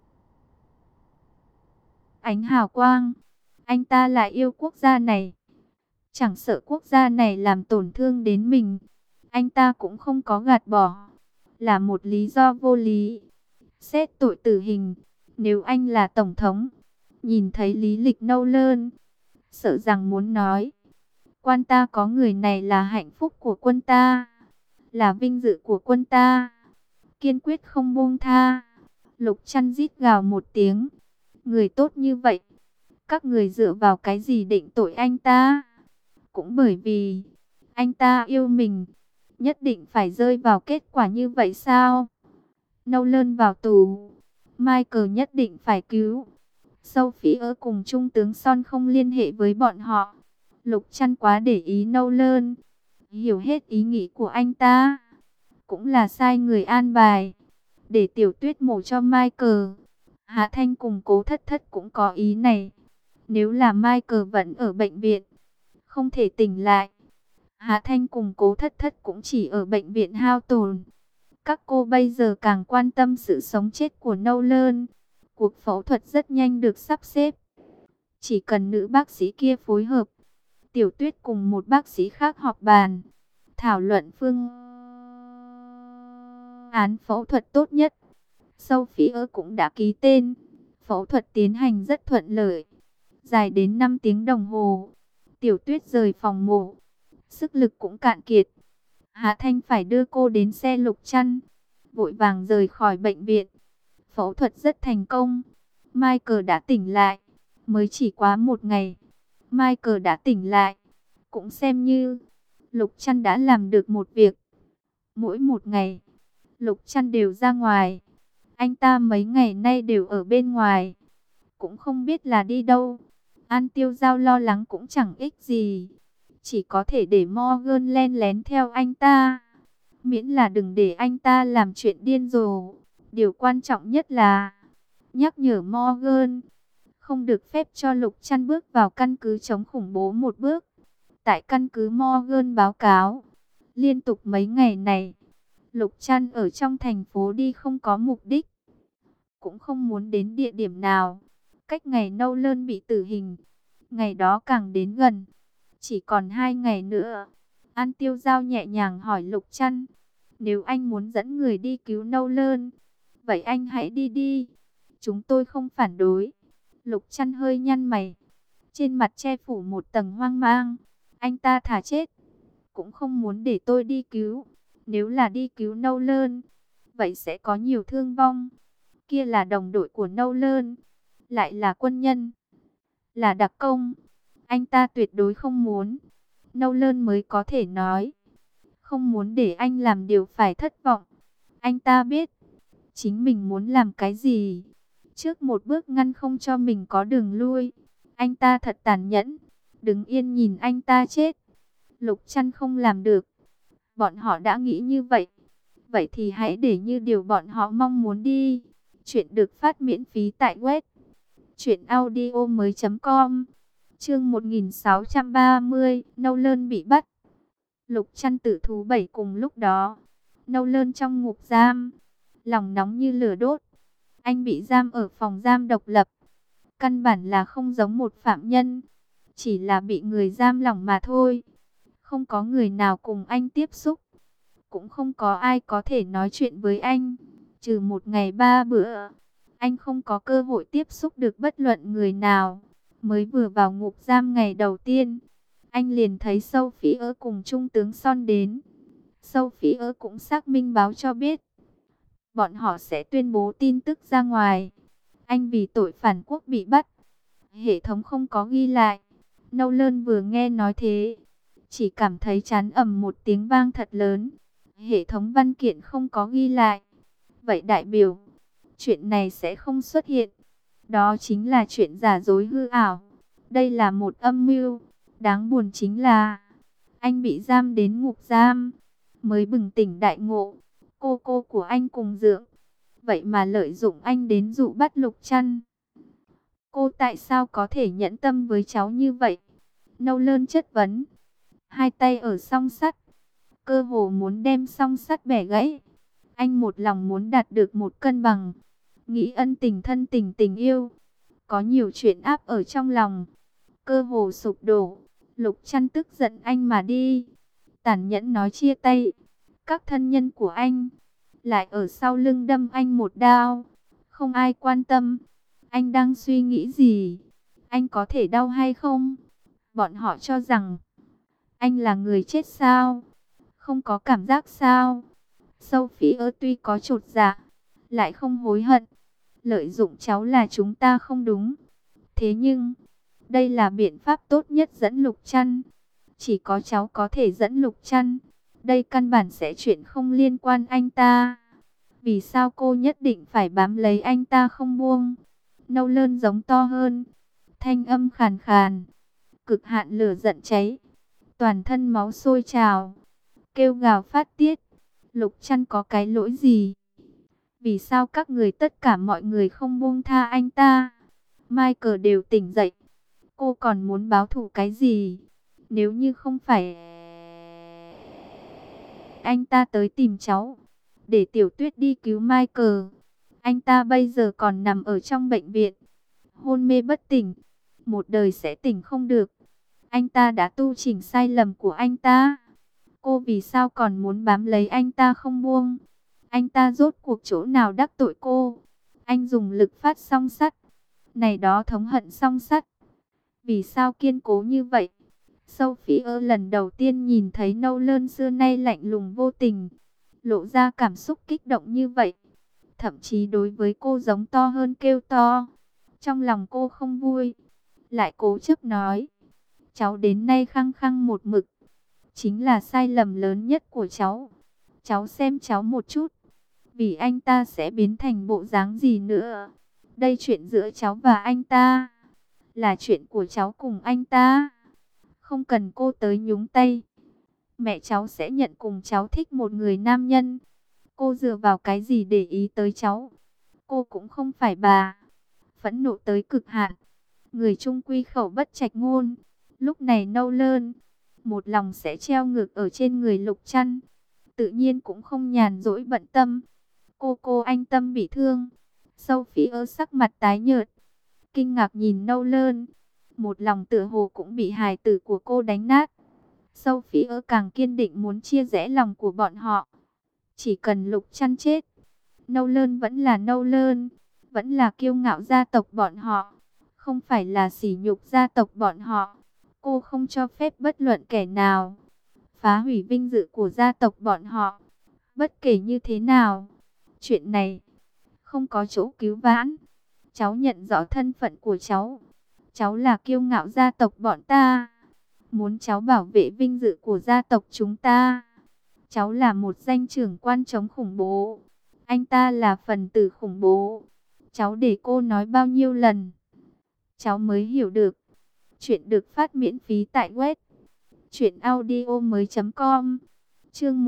ánh hào quang, anh ta lại yêu quốc gia này, chẳng sợ quốc gia này làm tổn thương đến mình, anh ta cũng không có gạt bỏ, là một lý do vô lý. Xét tội tử hình, nếu anh là tổng thống, nhìn thấy lý lịch Nolan, sợ rằng muốn nói, quan ta có người này là hạnh phúc của quân ta, là vinh dự của quân ta, kiên quyết không buông tha. Lục Trăn rít gào một tiếng, người tốt như vậy, các người dựa vào cái gì định tội anh ta? Cũng bởi vì anh ta yêu mình, nhất định phải rơi vào kết quả như vậy sao? Nolan vào tù, Michael nhất định phải cứu. Sophie cùng Trung tướng Son không liên hệ với bọn họ. Lục Trăn quá để ý Nolan, hiểu hết ý nghĩ của anh ta, cũng là sai người an bài, để Tiểu Tuyết mổ cho Michael. Hạ Thanh cùng Cố Thất Thất cũng có ý này. Nếu là Michael vẫn ở bệnh viện, không thể tỉnh lại, Hạ Thanh cùng Cố Thất Thất cũng chỉ ở bệnh viện hao tổn. Các cô bây giờ càng quan tâm sự sống chết của Nolan. Cuộc phẫu thuật rất nhanh được sắp xếp, chỉ cần nữ bác sĩ kia phối hợp. Tiểu Tuyết cùng một bác sĩ khác họp bàn, thảo luận phương án phẫu thuật tốt nhất. Sophie cũng đã ký tên. Phẫu thuật tiến hành rất thuận lợi, dài đến 5 tiếng đồng hồ. Tiểu Tuyết rời phòng mổ, sức lực cũng cạn kiệt. Hạ Thanh phải đưa cô đến xe Lục Trăn, vội vàng rời khỏi bệnh viện. Phẫu thuật rất thành công. Michael đã tỉnh lại. Mới chỉ quá 1 ngày, Michael đã tỉnh lại. Cũng xem như Lục Trăn đã làm được một việc. Mỗi một ngày, Lục Trăn đều ra ngoài. Anh ta mấy ngày nay đều ở bên ngoài, cũng không biết là đi đâu. An Tiêu Giao lo lắng cũng chẳng ích gì, chỉ có thể để Morgan len lén theo anh ta, miễn là đừng để anh ta làm chuyện điên rồ. Điều quan trọng nhất là nhắc nhở Morgan, không được phép cho Lục Trăn bước vào căn cứ chống khủng bố một bước. Tại căn cứ, Morgan báo cáo, liên tục mấy ngày này, Lục Trăn ở trong thành phố đi không có mục đích, cũng không muốn đến địa điểm nào. Cách ngày Nolan bị tử hình, ngày đó càng đến gần. Chỉ còn 2 ngày nữa. An Tiêu Giao nhẹ nhàng hỏi Lục Trăn, nếu anh muốn dẫn người đi cứu Nolan, vậy anh hãy đi đi, chúng tôi không phản đối. Lục Trăn hơi nhăn mày, trên mặt che phủ một tầng hoang mang. Anh ta thà chết, cũng không muốn để tôi đi cứu. Nếu là đi cứu Nolan, vậy sẽ có nhiều thương vong. Kia là đồng đội của Nolan, lại là quân nhân, là đặc công. Anh ta tuyệt đối không muốn. Nolan mới có thể nói, không muốn để anh làm điều phải thất vọng. Anh ta biết chính mình muốn làm cái gì, trước một bước ngăn không cho mình có đường lui. Anh ta thật tàn nhẫn, đứng yên nhìn anh ta chết. Lục Trăn không làm được. Bọn họ đã nghĩ như vậy, vậy thì hãy để như điều bọn họ mong muốn đi. Chuyện được phát miễn phí tại web truyệnaudiomoi.com. Chương 1630, Nolan bị bắt. Lục Trăn tử thú 7 cùng lúc đó. Nolan trong ngục giam, lòng nóng như lửa đốt. Anh bị giam ở phòng giam độc lập, căn bản là không giống một phạm nhân, chỉ là bị người giam lỏng mà thôi. Không có người nào cùng anh tiếp xúc, cũng không có ai có thể nói chuyện với anh. Trừ một ngày 3 bữa, anh không có cơ hội tiếp xúc được bất luận người nào. Mới vừa vào ngục giam ngày đầu tiên, anh liền thấy Sophie cùng Trung tướng Son đến. Sophie cũng xác minh báo cho biết, bọn họ sẽ tuyên bố tin tức ra ngoài. Anh vì tội phản quốc bị bắt. Hệ thống không có ghi lại. Nolan vừa nghe nói thế, chỉ cảm thấy chán ầm một tiếng vang thật lớn. Hệ thống văn kiện không có ghi lại. Vậy đại biểu, chuyện này sẽ không xuất hiện. Đó chính là chuyện giả dối hư ảo. Đây là một âm mưu. Đáng buồn chính là, anh bị giam đến ngục giam, mới bừng tỉnh đại ngộ. Cô của anh cùng dưỡng, vậy mà lợi dụng anh đến dụ bắt Lục Trăn. Cô tại sao có thể nhẫn tâm với cháu như vậy? Nolan chất vấn, hai tay ở song sắt, cơ hồ muốn đem song sắt bẻ gãy. Anh một lòng muốn đạt được một cân bằng, nghĩ ân tình thân tình tình yêu, có nhiều chuyện áp ở trong lòng, cơ hồ sụp đổ. Lục Trăn tức giận anh mà đi, tàn nhẫn nói chia tay. Các thân nhân của anh lại ở sau lưng đâm anh một đao. Không ai quan tâm anh đang suy nghĩ gì, anh có thể đau hay không. Bọn họ cho rằng anh là người chết sao, không có cảm giác sao. Sophie tuy có chột dạ, lại không hối hận. Lợi dụng cháu là chúng ta không đúng, thế nhưng đây là biện pháp tốt nhất dẫn Lục Trăn. Chỉ có cháu có thể dẫn Lục Trăn. Đây căn bản sẽ chuyện không liên quan anh ta. Vì sao cô nhất định phải bám lấy anh ta không buông? Nolan giống to hơn, thanh âm khàn khàn, cực hạn lửa giận cháy, toàn thân máu sôi trào, kêu gào phát tiết. Lục Trăn có cái lỗi gì? Vì sao các người tất cả mọi người không buông tha anh ta? Michael đều tỉnh dậy, cô còn muốn báo thù cái gì? Nếu như không phải anh ta tới tìm cháu, để Tiểu Tuyết đi cứu Michael, anh ta bây giờ còn nằm ở trong bệnh viện, hôn mê bất tỉnh, một đời sẽ tỉnh không được. Anh ta đã tu chỉnh sai lầm của anh ta. Cô vì sao còn muốn bám lấy anh ta không buông? Anh ta rốt cuộc chỗ nào đắc tội cô? Anh dùng lực phát song sắt, này đó thống hận song sắt, vì sao kiên cố như vậy? Sophie lần đầu tiên nhìn thấy Nolan xưa nay lạnh lùng vô tình, lộ ra cảm xúc kích động như vậy. Thậm chí đối với cô giống to hơn kêu to. Trong lòng cô không vui, lại cố chấp nói, cháu đến nay khăng khăng một mực, chính là sai lầm lớn nhất của cháu. Cháu xem cháu một chút, vì anh ta sẽ biến thành bộ dáng gì nữa. Đây chuyện giữa cháu và anh ta, là chuyện của cháu cùng anh ta, không cần cô tới nhúng tay. Mẹ cháu sẽ nhận cùng cháu thích một người nam nhân. Cô dựa vào cái gì để ý tới cháu? Cô cũng không phải bà. Phẫn nộ tới cực hạn, người chung quy khẩu bất trạch ngôn. Lúc này Nolan một lòng sẽ treo ngược ở trên người Lục Trăn, tự nhiên cũng không nhàn rỗi bận tâm. Cô anh Tâm bị thương. Sophie sắc mặt tái nhợt, kinh ngạc nhìn Nolan, một lòng tựa hồ cũng bị hài tử của cô đánh nát. Sophie càng kiên định muốn chia rẽ lòng của bọn họ. Chỉ cần Lục Trăn chết, Nolan vẫn là Nolan, vẫn là kiêu ngạo gia tộc bọn họ, không phải là sỉ nhục gia tộc bọn họ. cô không cho phép bất luận kẻ nào phá hủy vinh dự của gia tộc bọn họ. Bất kể như thế nào, chuyện này không có chỗ cứu vãn. Cháu nhận rõ thân phận của cháu. Cháu là kiêu ngạo gia tộc bọn ta. Muốn cháu bảo vệ vinh dự của gia tộc chúng ta. Cháu là một danh trưởng quan chống khủng bố. Anh ta là phần tử khủng bố. Cháu để cô nói bao nhiêu lần, cháu mới hiểu được. Chuyện được phát miễn phí tại web truyệnaudiomoi.com. Chương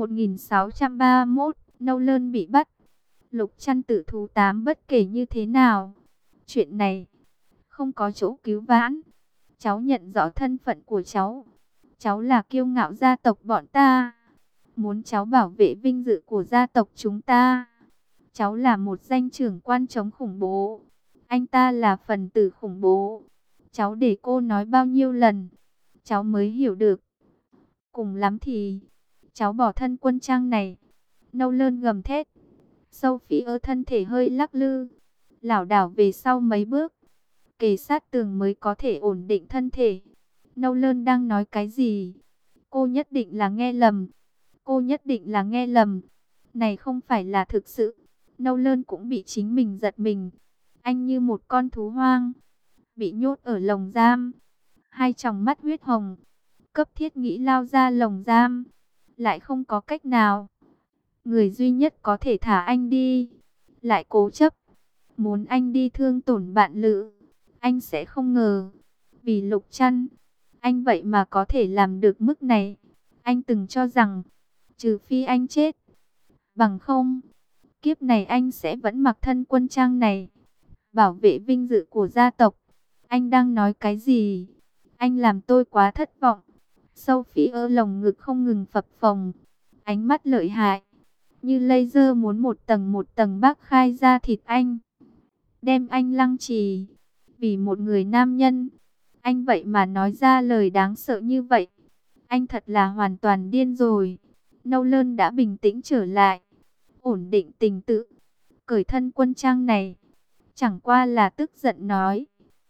1631, Nâu Lơn bị bắt. Lục Trăn Tử thú 8. Bất kể như thế nào, chuyện này không có chỗ cứu vãn. Cháu nhận rõ thân phận của cháu. Cháu là kiêu ngạo gia tộc bọn ta. Muốn cháu bảo vệ vinh dự của gia tộc chúng ta. Cháu là một danh trưởng quan chống khủng bố. Anh ta là phần tử khủng bố. Cháu để cô nói bao nhiêu lần, cháu mới hiểu được. Cùng lắm thì cháu bỏ thân quân trang này. Nâu Lơn gầm thét. Sophie thân thể hơi lắc lư, lảo đảo về sau mấy bước, kề sát tường mới có thể ổn định thân thể. Nâu Lơn đang nói cái gì? Cô nhất định là nghe lầm. Cô nhất định là nghe lầm. Này không phải là thực sự. Nâu Lơn cũng bị chính mình giật mình. Anh như một con thú hoang, bị nhốt ở lồng giam. Hai tròng mắt huyết hồng, cấp thiết nghĩ lao ra lồng giam, lại không có cách nào. Người duy nhất có thể thả anh đi, lại cố chấp, muốn anh đi thương tổn bạn lữ. Anh sẽ không ngờ, vì Lục Trăn, anh vậy mà có thể làm được mức này. Anh từng cho rằng, trừ phi anh chết, bằng không, kiếp này anh sẽ vẫn mặc thân quân trang này, bảo vệ vinh dự của gia tộc. Anh đang nói cái gì? Anh làm tôi quá thất vọng. Sophie lồng ngực không ngừng phập phồng, ánh mắt lợi hại, như laser muốn một tầng bác khai ra thịt anh, đem anh lăng trì. Vì một người nam nhân, anh vậy mà nói ra lời đáng sợ như vậy. Anh thật là hoàn toàn điên rồi. Nâu Lơn đã bình tĩnh trở lại, ổn định tình tự, cởi thân quân trang này. Chẳng qua là tức giận nói.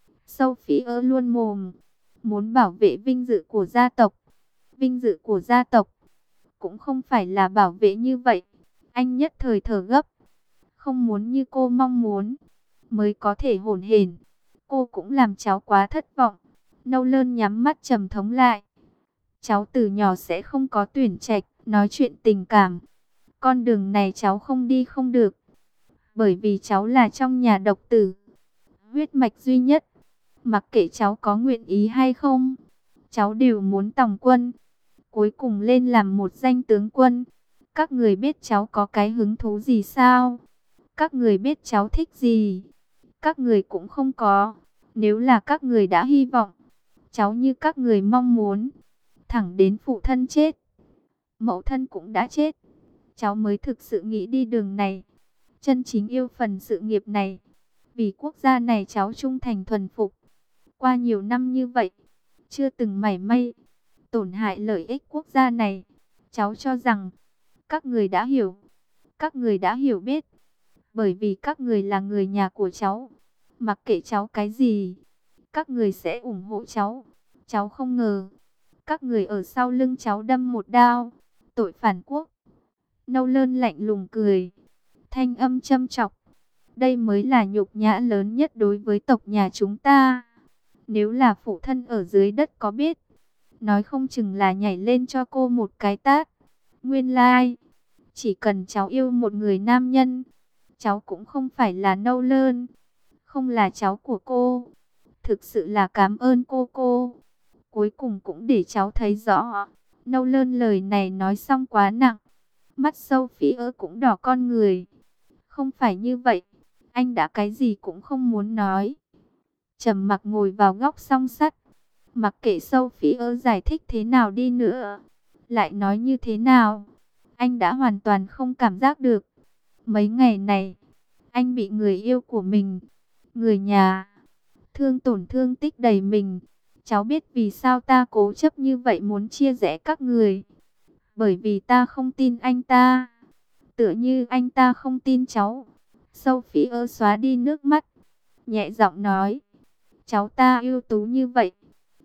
Sophie luôn mồm, muốn bảo vệ vinh dự của gia tộc. Vinh dự của gia tộc, cũng không phải là bảo vệ như vậy. Anh nhất thời thở gấp, không muốn như cô mong muốn, mới có thể hổn hển. Cô cũng làm cháu quá thất vọng. Nâu Lơn nhắm mắt trầm thống lại. Cháu từ nhỏ sẽ không có tuyển trạch, nói chuyện tình cảm. Con đường này cháu không đi không được. Bởi vì cháu là trong nhà độc tử, huyết mạch duy nhất. Mặc kệ cháu có nguyện ý hay không, cháu đều muốn tòng quân, cuối cùng lên làm một danh tướng quân. Các người biết cháu có cái hứng thú gì sao? Các người biết cháu thích gì? Các người cũng không có. Nếu là các người đã hy vọng cháu như các người mong muốn, thẳng đến phụ thân chết, mẫu thân cũng đã chết, cháu mới thực sự nghĩ đi đường này, chân chính yêu phần sự nghiệp này. Vì quốc gia này cháu trung thành thuần phục. Qua nhiều năm như vậy, chưa từng mảy may tổn hại lợi ích quốc gia này. Cháu cho rằng các người đã hiểu, các người đã hiểu biết. Bởi vì các người là người nhà của cháu, mặc kệ cháu cái gì, các người sẽ ủng hộ cháu. Cháu không ngờ, các người ở sau lưng cháu đâm một đao, tội phản quốc. Nâu Lơn lạnh lùng cười, thanh âm châm chọc. Đây mới là nhục nhã lớn nhất đối với tộc nhà chúng ta. Nếu là phụ thân ở dưới đất có biết, nói không chừng là nhảy lên cho cô một cái tát. Nguyên lai, chỉ cần cháu yêu một người nam nhân, cháu cũng không phải là Nâu Lơn, không là cháu của cô. Thực sự là cảm ơn cô. Cuối cùng cũng để cháu thấy rõ. Nâu Lơn lời này nói xong quá nặng, mắt Sophie cũng đỏ con người. Không phải như vậy, anh đã cái gì cũng không muốn nói. Trầm mặc ngồi vào góc song sắt, mặc kệ Sophie giải thích thế nào đi nữa, lại nói như thế nào, anh đã hoàn toàn không cảm giác được. Mấy ngày này, anh bị người yêu của mình, người nhà, thương tổn thương tích đầy mình. Cháu biết vì sao ta cố chấp như vậy muốn chia rẽ các người. Bởi vì ta không tin anh ta, tựa như anh ta không tin cháu. Sophie xóa đi nước mắt, nhẹ giọng nói, cháu ta ưu tú như vậy,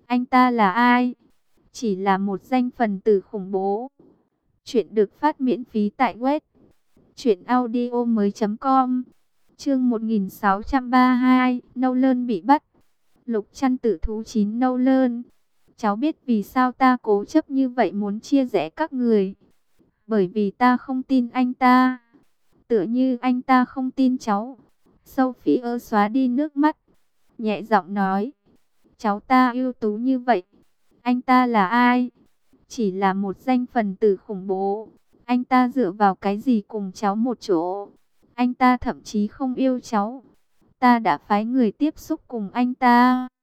Anh ta là ai? Chỉ là một danh phần tử khủng bố. Chuyện được phát miễn phí tại web truyệnaudiomoi.com. Chương 1632, Nolan bị bắt. Lục Trăn Tử thú 9. Nolan, cháu biết vì sao ta cố chấp như vậy muốn chia rẽ các người. Bởi vì ta không tin anh ta. Tựa như anh ta không tin cháu. Sophie xóa đi nước mắt, nhẹ giọng nói. Cháu ta ưu tú như vậy. Anh ta là ai? Chỉ là một danh phần tử khủng bố. Anh ta dựa vào cái gì cùng cháu một chỗ? Anh ta thậm chí không yêu cháu. Ta đã phái người tiếp xúc cùng anh ta.